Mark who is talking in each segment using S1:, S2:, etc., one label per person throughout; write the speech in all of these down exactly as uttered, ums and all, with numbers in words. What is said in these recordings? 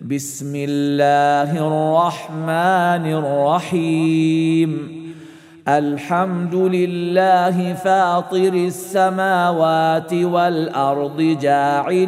S1: بسم الله الرحمن الرحيم الحمد لله فاطر السماوات والأرض جاعل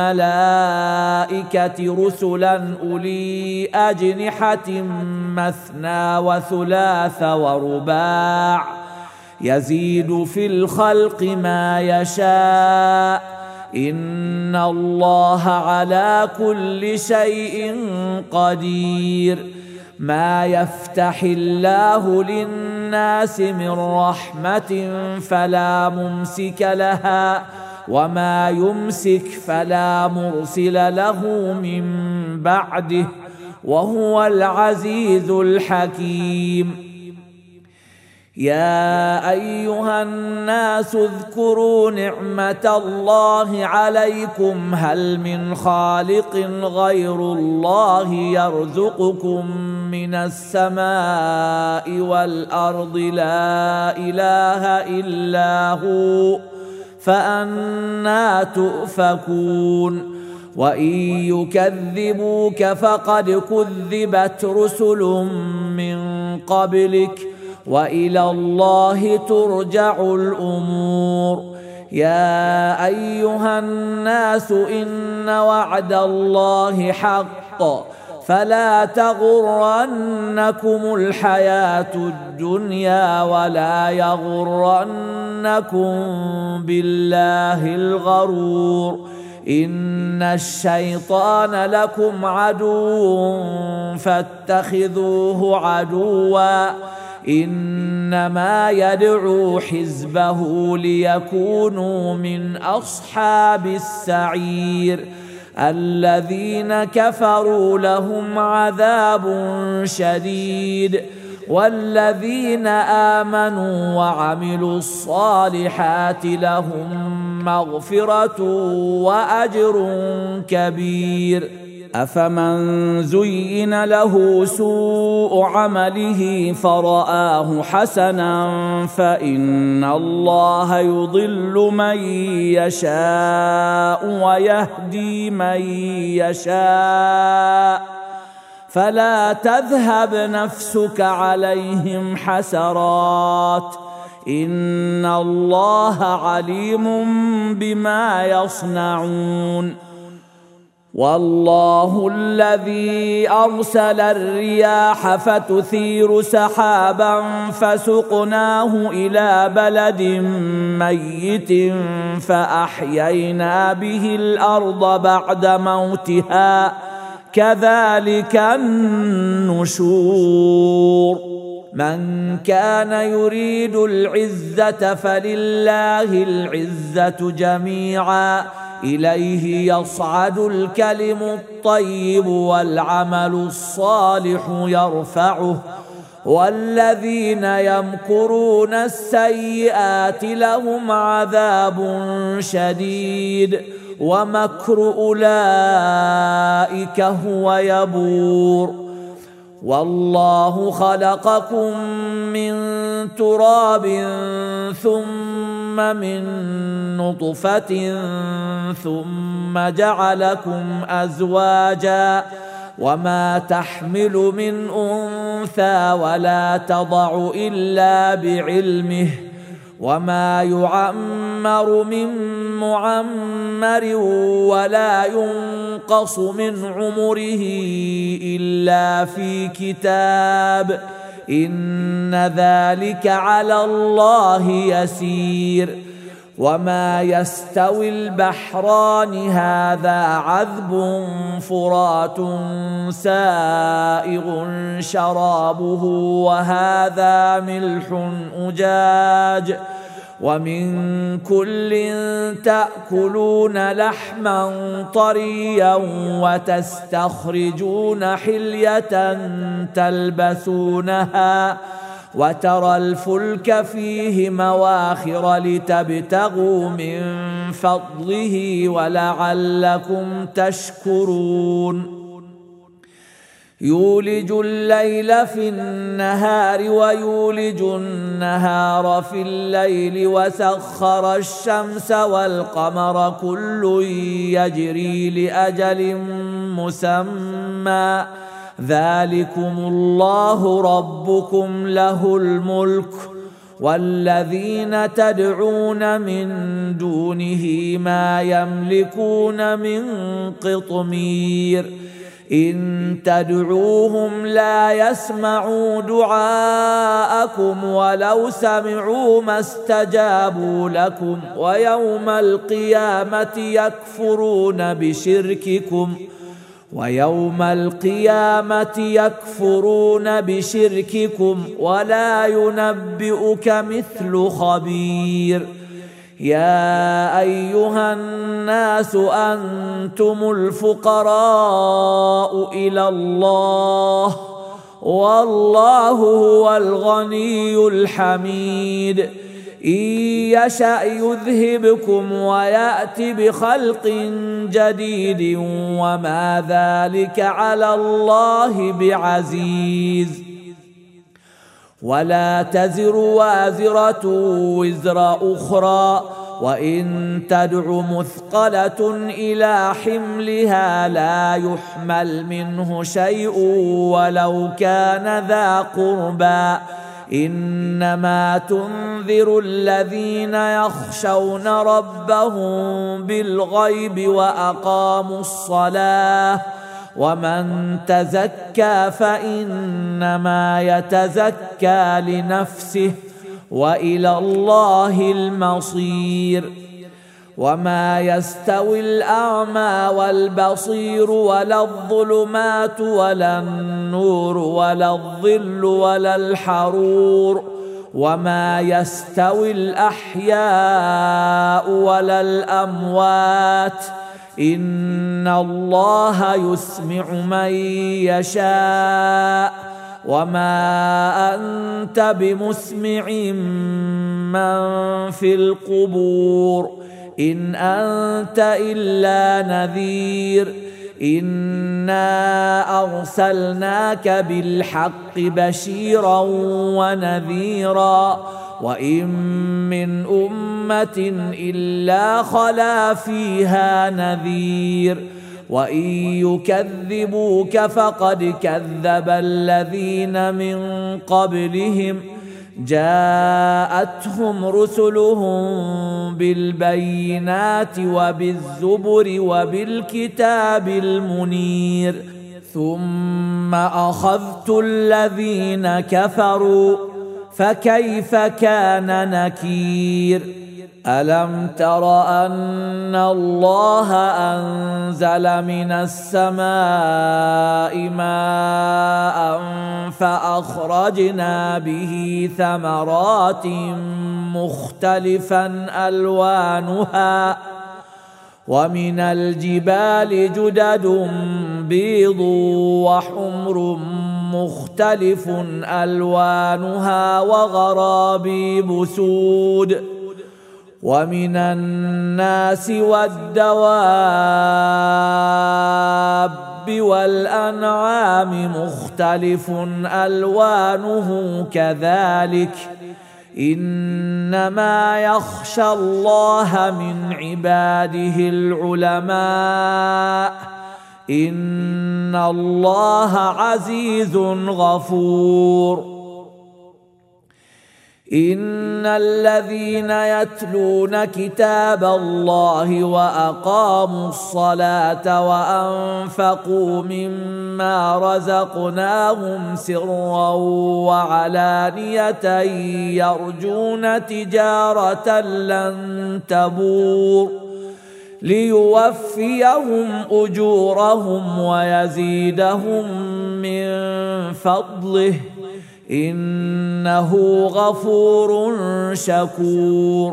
S1: الملائكة رسلا أولي أجنحة مثنى وثلاث ورباع يزيد في الخلق ما يشاء إن الله على كل شيء قدير ما يفتح الله للناس من رحمة فلا ممسك لها وما يمسك فلا مرسل له من بعده وهو العزيز الحكيم يا أيها الناس اذكروا نعمة الله عليكم هل من خالق غير الله يرزقكم من السماء والأرض لا إله إلا هو فأنى تؤفكون وإن يكذبوك فقد كذبت رسل من قبلك وإلى الله ترجع الأمور يا أيها الناس إن وعد الله حق فلا تغرنكم الحياة الدنيا ولا يغرنكم بالله الغرور إن الشيطان لكم عدو فاتخذوه عدوا إنما يدعو حزبه ليكونوا من أصحاب السعير الذين كفروا لهم عذاب شديد والذين آمنوا وعملوا الصالحات لهم مغفرة وأجر كبير أفمن زين له سوء عمله فرآه حسنا فإن الله يضل من يشاء ويهدي من يشاء فلا تذهب نفسك عليهم حسرات إن الله عليم بما يصنعون والله الذي أرسل الرياح فتثير سحابا فسقناه إلى بلد ميت فأحيينا به الأرض بعد موتها كذلك النشور من كان يريد العزة فلله العزة جميعا إليه يصعد الكلم الطيب والعمل الصالح يرفعه والذين يمكرون السيئات لهم عذاب شديد ومكر أولئك هو يبور والله خلقكم من تراب ثم من نطفة ثم جعلكم أزواجا وما تحمل من أنثى ولا تضع إلا بعلمه وما يعمر من معمر ولا ينقص من عمره إلا في كتاب إن ذلك على الله يسير وما يستوي البحران هذا عذب فرات سائغ شرابه وهذا ملح أجاج ومن كل تأكلون لحما طريا وتستخرجون حلية تلبسونها وترى الفلك فيه مواخر لتبتغوا من فضله ولعلكم تشكرون يولج الليل في النهار ويولج النهار في الليل وسخر الشمس والقمر كل يجري لأجل مسمى ذلكم الله ربكم له الملك والذين تدعون من دونه ما يملكون من قطمير إن تدعوهم لا يسمعوا دعاءكم ولو سمعوا ما استجابوا لكم ويوم القيامة يكفرون بشرككم ويوم القيامة يكفرون بشرككم ولا ينبئك مثل خبير يا أيها الناس أنتم الفقراء إلى الله والله هو الغني الحميد إن يشأ يذهبكم ويأت بخلق جديد وما ذلك على الله بعزيز ولا تزر وازرة وزر أخرى وإن تدع مثقلة إلى حملها لا يحمل منه شيء ولو كان ذا قربى إنما تنذر الذين يخشون ربهم بالغيب وأقاموا الصلاة ومن تزكى فإنما يتزكى لنفسه وإلى الله المصير وما يستوي الأعمى والبصير ولا الظلمات ولا النور ولا الظل ولا الحرور وما يستوي الأحياء ولا الأموات إن الله يسمع من يشاء وما أنت بمسمع من في القبور إن أنت إلا نذير إنا أرسلناك بالحق بشيرا ونذيرا وإن من أمة إلا خلا فيها نذير وإن يكذبوك فقد كذب الذين من قبلهم جاءتهم رسلهم بالبينات وبالزبر وبالكتاب المنير ثم أخذت الذين كفروا فكيف كان نكير ألم تر أن الله أنزل من السماء ماء فأخرجنا به ثمرات مختلفا ألوانها ومن الجبال جدد بيض وحمر مختلف ألوانها وغرابيب سود ومن الناس والدواب والأنعام مختلف ألوانه كذلك إنما يخشى الله من عباده العلماء إن الله عزيز غفور إن الذين يتلون كتاب الله وأقاموا الصلاة وأنفقوا مما رزقناهم سرا وعلانية يرجون تجارة لن تبور ليوفيهم أجورهم ويزيدهم من فضله إنه غفور شكور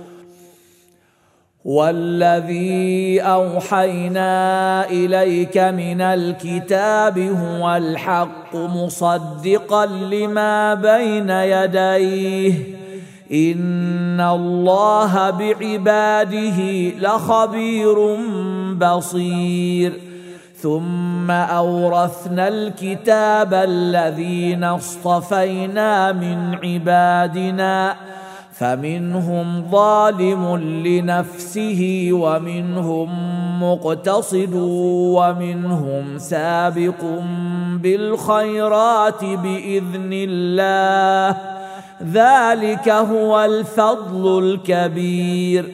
S1: والذي أوحينا إليك من الكتاب هو الحق مصدقا لما بين يديه إن الله بعباده لخبير بصير ثم أورثنا الكتاب الذين اصطفينا من عبادنا فمنهم ظالم لنفسه ومنهم مقتصد ومنهم سابق بالخيرات بإذن الله ذلك هو الفضل الكبير.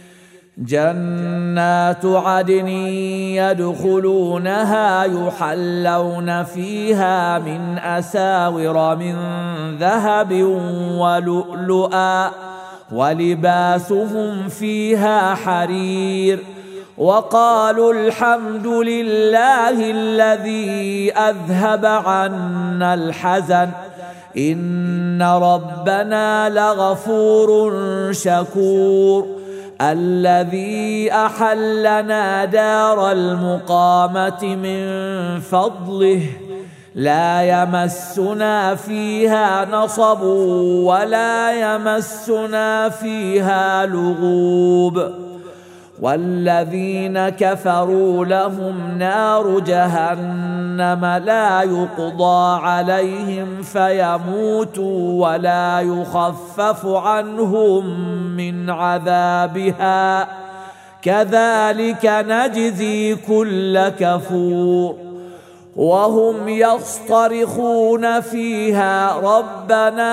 S1: جنات عدن يدخلونها يحلون فيها من أساور من ذهب ولؤلؤا ولباسهم فيها حرير وقالوا الحمد لله الذي أذهب عنا الحزن إن ربنا لغفور شكور. الذي أحلنا دار المقامة من فضله لا يمسنا فيها نصب ولا يمسنا فيها لغوب. والذين كفروا لهم نار جهنم لا يقضى عليهم فيموتوا ولا يخفف عنهم من عذابها كذلك نجزي كل كفور. وهم يصطرخون فيها ربنا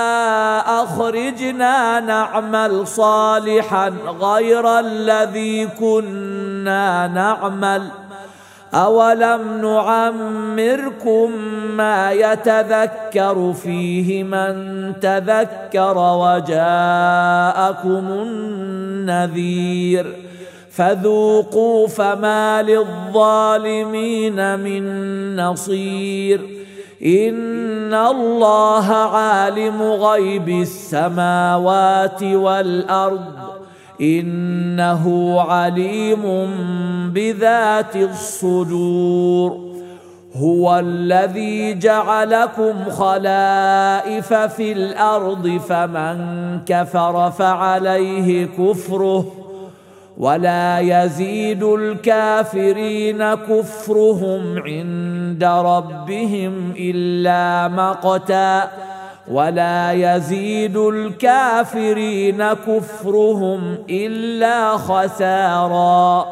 S1: أخرجنا نعمل صالحا غير الذي كنا نعمل أولم نعمركم ما يتذكر فيه من تذكر وجاءكم النذير فذوقوا فما للظالمين من نصير. إن الله عالم غيب السماوات والأرض إنه عليم بذات الصدور. هو الذي جعلكم خلائف في الأرض فمن كفر فعليه كفره ولا يزيد الكافرين كفرهم عند ربهم إلا مقتا ولا يزيد الكافرين كفرهم إلا خسارا.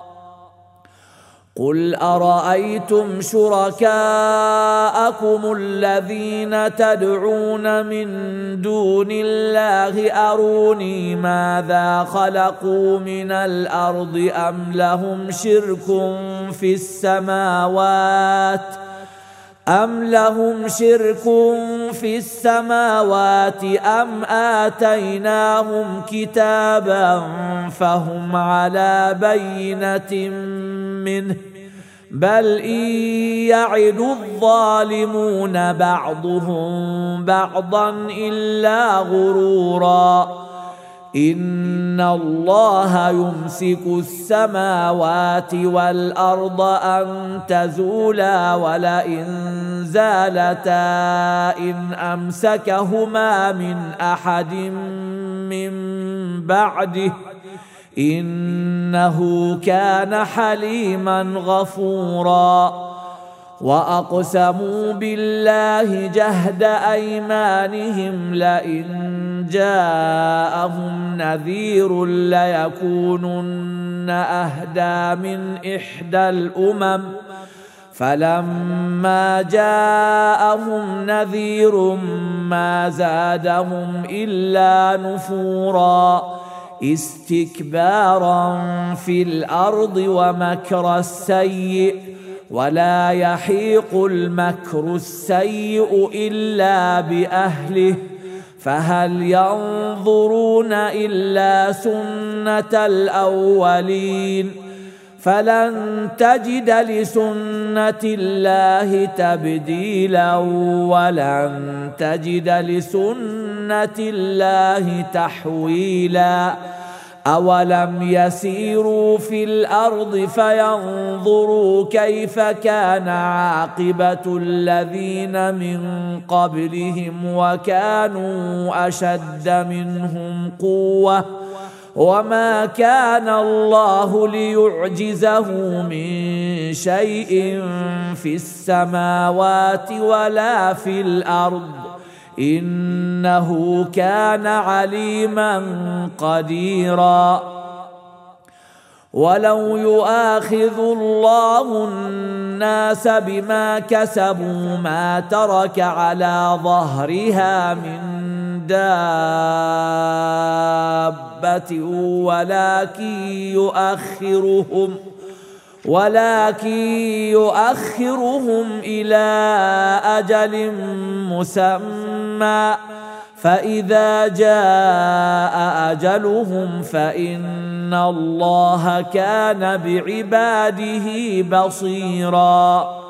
S1: قل أرأيتم شركاءكم الذين تدعون من دون الله أروني ماذا خلقوا من الأرض أم لهم شرك في السماوات أم لهم شرك في السماوات أم آتيناهم كتابا فهم على بينة منه بل إن يعد الظالمون بعضهم بعضا إلا غرورا. إن الله يمسك السماوات والأرض أن تزولا ولئن زالتا إن أمسكهما من أحد من بعده إنه كان حليما غفورا. وأقسموا بالله جهد أيمانهم لئن جاءهم نذير ليكونن أهدى من إحدى الأمم فلما جاءهم نذير ما زادهم إلا نفورا استكبارا في الأرض ومكر السيء ولا يحيق المكر السيء إلا بأهله فهل ينظرون إلا سنة الأولين فلن تجد لسنة الله تبديلا ولن تجد لسنة الله تحويلا. أولم يسيروا في الأرض فينظروا كيف كان عاقبة الذين من قبلهم وكانوا أشد منهم قوة وما كان الله ليعجزه من شيء في السماوات ولا في الأرض إنه كان عليما قديرا. ولو يؤاخذ الله الناس بما كسبوا ما ترك على ظهرها من دابة ولكن يؤخرهم ولكن يؤخرهم إلى أجل مسمى فإذا جاء أجلهم فإن الله كان بعباده بصيرا.